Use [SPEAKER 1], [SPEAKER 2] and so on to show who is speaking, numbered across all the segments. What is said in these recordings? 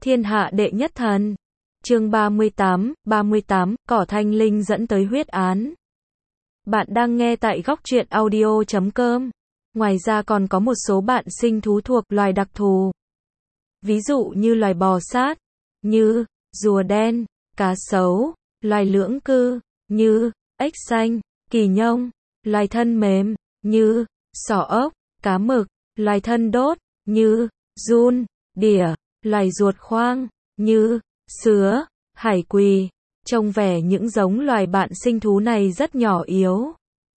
[SPEAKER 1] Thiên hạ đệ nhất thần. Chương 38, cỏ thanh linh dẫn tới huyết án. Bạn đang nghe tại góc truyện audio.com. Ngoài ra còn có một số bạn sinh thú thuộc loài đặc thù. Ví dụ như loài bò sát, như rùa đen, cá sấu, loài lưỡng cư, như ếch xanh, kỳ nhông, loài thân mềm, như sò ốc, cá mực, loài thân đốt, như giun, đỉa, loài ruột khoang, như sứa, hải quỳ. Trông vẻ những giống loài bạn sinh thú này rất nhỏ yếu.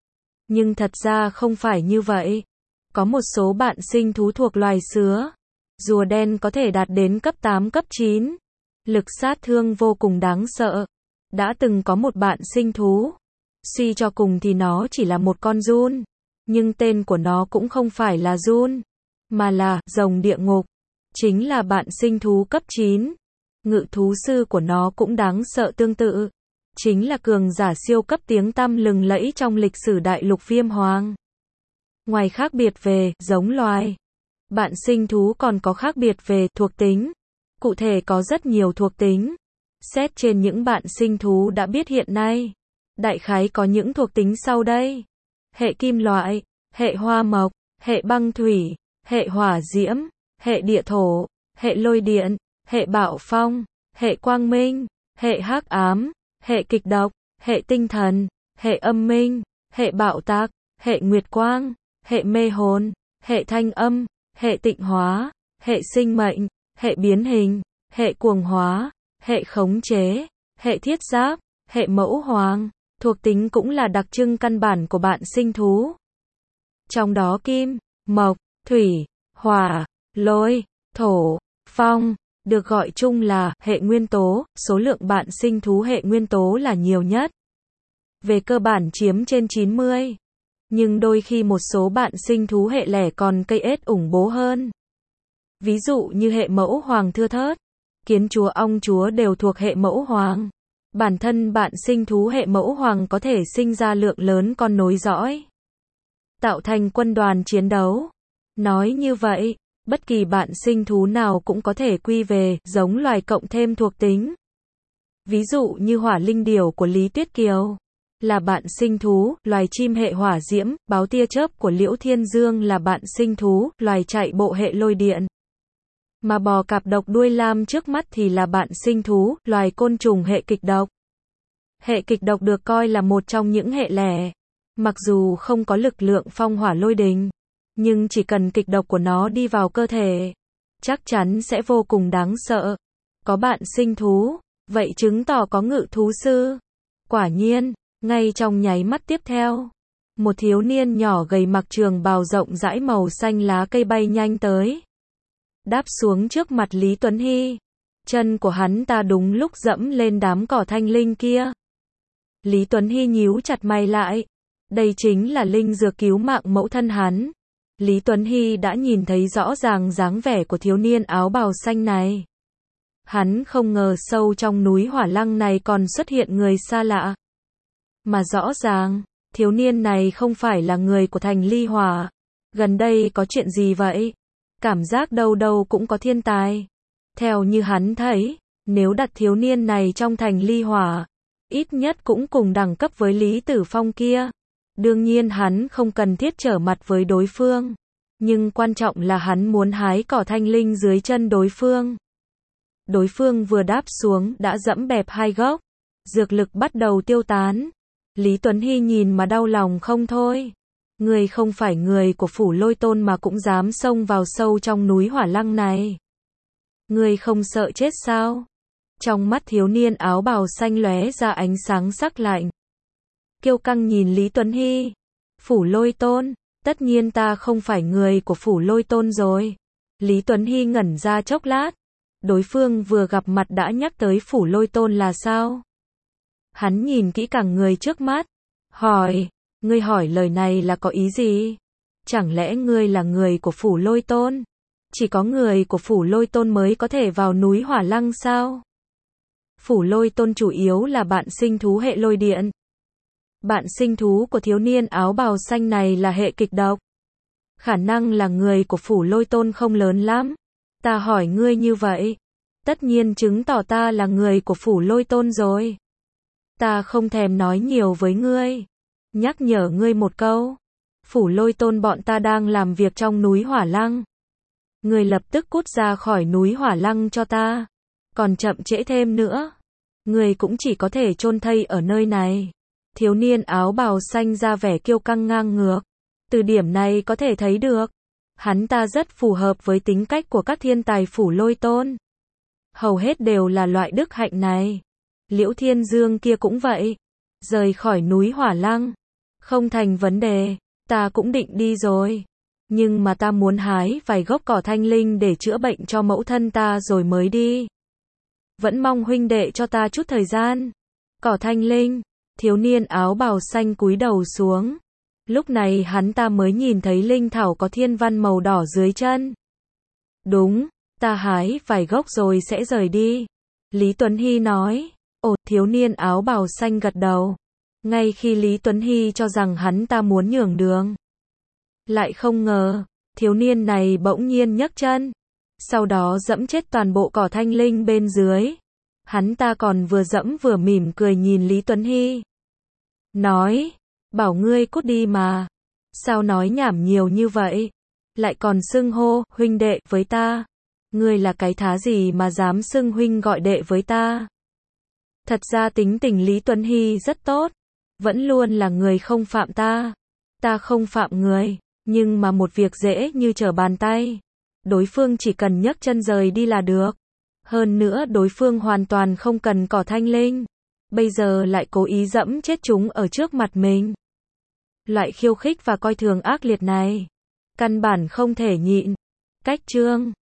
[SPEAKER 1] Nhưng thật ra không phải như vậy. Có một số bạn sinh thú thuộc loài sứa, rùa đen có thể đạt đến cấp 8, cấp 9. Lực sát thương vô cùng đáng sợ. Đã từng có một bạn sinh thú. Suy cho cùng thì nó chỉ là một con giun. Nhưng tên của nó cũng không phải là giun, mà là rồng địa ngục. Chính là bạn sinh thú cấp 9. Ngự thú sư của nó cũng đáng sợ tương tự. Chính là cường giả siêu cấp tiếng tăm lừng lẫy trong lịch sử đại lục Viêm Hoàng. Ngoài khác biệt về giống loài, bạn sinh thú còn có khác biệt về thuộc tính. Cụ thể có rất nhiều thuộc tính. Xét trên những bạn sinh thú đã biết hiện nay, đại khái có những thuộc tính sau đây. Hệ kim loại, hệ hoa mộc, hệ băng thủy, hệ hỏa diễm, hệ địa thổ, hệ lôi điện, hệ bạo phong, hệ quang minh, hệ hắc ám, hệ kịch độc, hệ tinh thần, hệ âm minh, hệ bạo tạc, hệ nguyệt quang, hệ mê hồn, hệ thanh âm, hệ tịnh hóa, hệ sinh mệnh, hệ biến hình, hệ cuồng hóa, hệ khống chế, hệ thiết giáp, hệ mẫu hoàng. Thuộc tính cũng là đặc trưng căn bản của bạn sinh thú. Trong đó kim, mộc, thủy, hỏa, lôi, thổ, phong được gọi chung là hệ nguyên tố. Số lượng bạn sinh thú hệ nguyên tố là nhiều nhất. Về cơ bản chiếm trên 90. Nhưng đôi khi một số bạn sinh thú hệ lẻ còn cây ết ủng bố hơn. Ví dụ như hệ mẫu hoàng thưa thớt, kiến chúa, ong chúa đều thuộc hệ mẫu hoàng. Bản thân bạn sinh thú hệ mẫu hoàng có thể sinh ra lượng lớn con nối dõi, tạo thành quân đoàn chiến đấu. Nói như vậy, bất kỳ bạn sinh thú nào cũng có thể quy về giống loài cộng thêm thuộc tính. Ví dụ như hỏa linh điểu của Lý Tuyết Kiều là bạn sinh thú loài chim hệ hỏa diễm, báo tia chớp của Liễu Thiên Dương là bạn sinh thú loài chạy bộ hệ lôi điện. Mà bò cạp độc đuôi lam trước mắt thì là bạn sinh thú loài côn trùng hệ kịch độc. Hệ kịch độc được coi là một trong những hệ lẻ. Mặc dù không có lực lượng phong hỏa lôi đình, nhưng chỉ cần kịch độc của nó đi vào cơ thể, chắc chắn sẽ vô cùng đáng sợ. Có bạn sinh thú, vậy chứng tỏ có ngự thú sư. Quả nhiên, ngay trong nháy mắt tiếp theo, một thiếu niên nhỏ gầy mặc trường bào rộng rãi màu xanh lá cây bay nhanh tới, đáp xuống trước mặt Lý Tuấn Hy. Chân của hắn ta đúng lúc dẫm lên đám cỏ thanh linh kia. Lý Tuấn Hy nhíu chặt mày lại. Đây chính là linh dược cứu mạng mẫu thân hắn. Lý Tuấn Hy đã nhìn thấy rõ ràng dáng vẻ của thiếu niên áo bào xanh này. Hắn không ngờ sâu trong núi Hỏa Lăng này còn xuất hiện người xa lạ. Mà rõ ràng, thiếu niên này không phải là người của thành Ly Hỏa. Gần đây có chuyện gì vậy? Cảm giác đâu đâu cũng có thiên tài. Theo như hắn thấy, nếu đặt thiếu niên này trong thành Ly Hỏa, ít nhất cũng cùng đẳng cấp với Lý Tử Phong kia. Đương nhiên hắn không cần thiết trở mặt với đối phương. Nhưng quan trọng là hắn muốn hái cỏ thanh linh dưới chân đối phương. Đối phương vừa đáp xuống đã dẫm bẹp hai gốc. Dược lực bắt đầu tiêu tán. Lý Tuấn Hy nhìn mà đau lòng không thôi. Người không phải người của Phủ Lôi Tôn mà cũng dám xông vào sâu trong núi Hỏa Lăng này. Người không sợ chết sao? Trong mắt thiếu niên áo bào xanh lóe ra ánh sáng sắc lạnh. Kiêu căng nhìn Lý Tuấn Hy. Phủ Lôi Tôn, tất nhiên ta không phải người của Phủ Lôi Tôn rồi. Lý Tuấn Hy ngẩn ra chốc lát. Đối phương vừa gặp mặt đã nhắc tới Phủ Lôi Tôn là sao? Hắn nhìn kỹ càng người trước mắt. Hỏi, ngươi hỏi lời này là có ý gì? Chẳng lẽ ngươi là người của Phủ Lôi Tôn? Chỉ có người của Phủ Lôi Tôn mới có thể vào núi Hỏa Lăng sao? Phủ Lôi Tôn chủ yếu là bạn sinh thú hệ lôi điện. Bạn sinh thú của thiếu niên áo bào xanh này là hệ kịch độc. Khả năng là người của Phủ Lôi Tôn không lớn lắm. Ta hỏi ngươi như vậy, tất nhiên chứng tỏ ta là người của Phủ Lôi Tôn rồi. Ta không thèm nói nhiều với ngươi. Nhắc nhở ngươi một câu. Phủ Lôi Tôn bọn ta đang làm việc trong núi Hỏa Lăng. Ngươi lập tức cút ra khỏi núi Hỏa Lăng cho ta. Còn chậm trễ thêm nữa, ngươi cũng chỉ có thể chôn thây ở nơi này. Thiếu niên áo bào xanh ra vẻ kiêu căng ngang ngược. Từ điểm này có thể thấy được, hắn ta rất phù hợp với tính cách của các thiên tài Phủ Lôi Tôn. Hầu hết đều là loại đức hạnh này. Liễu Thiên Dương kia cũng vậy. Rời khỏi núi Hỏa Lăng. Không thành vấn đề, ta cũng định đi rồi. Nhưng mà ta muốn hái vài gốc cỏ thanh linh để chữa bệnh cho mẫu thân ta rồi mới đi. Vẫn mong huynh đệ cho ta chút thời gian. Cỏ thanh linh, thiếu niên áo bào xanh cúi đầu xuống. Lúc này hắn ta mới nhìn thấy linh thảo có thiên văn màu đỏ dưới chân. Đúng, ta hái vài gốc rồi sẽ rời đi. Lý Tuấn Hy nói. Ồ, thiếu niên áo bào xanh gật đầu. Ngay khi Lý Tuấn Hy cho rằng hắn ta muốn nhường đường, lại không ngờ, thiếu niên này bỗng nhiên nhấc chân. Sau đó dẫm chết toàn bộ cỏ thanh linh bên dưới. Hắn ta còn vừa dẫm vừa mỉm cười nhìn Lý Tuấn Hy. Nói, bảo ngươi cút đi mà. Sao nói nhảm nhiều như vậy? Lại còn xưng hô, huynh đệ, với ta. Ngươi là cái thá gì mà dám xưng huynh gọi đệ với ta? Thật ra tính tình Lý Tuấn Hy rất tốt. Vẫn luôn là người không phạm ta. Ta không phạm người. Nhưng mà một việc dễ như trở bàn tay. Đối phương chỉ cần nhấc chân rời đi là được. Hơn nữa đối phương hoàn toàn không cần cỏ thanh linh. Bây giờ lại cố ý dẫm chết chúng ở trước mặt mình. Loại khiêu khích và coi thường ác liệt này, căn bản không thể nhịn. Cách chương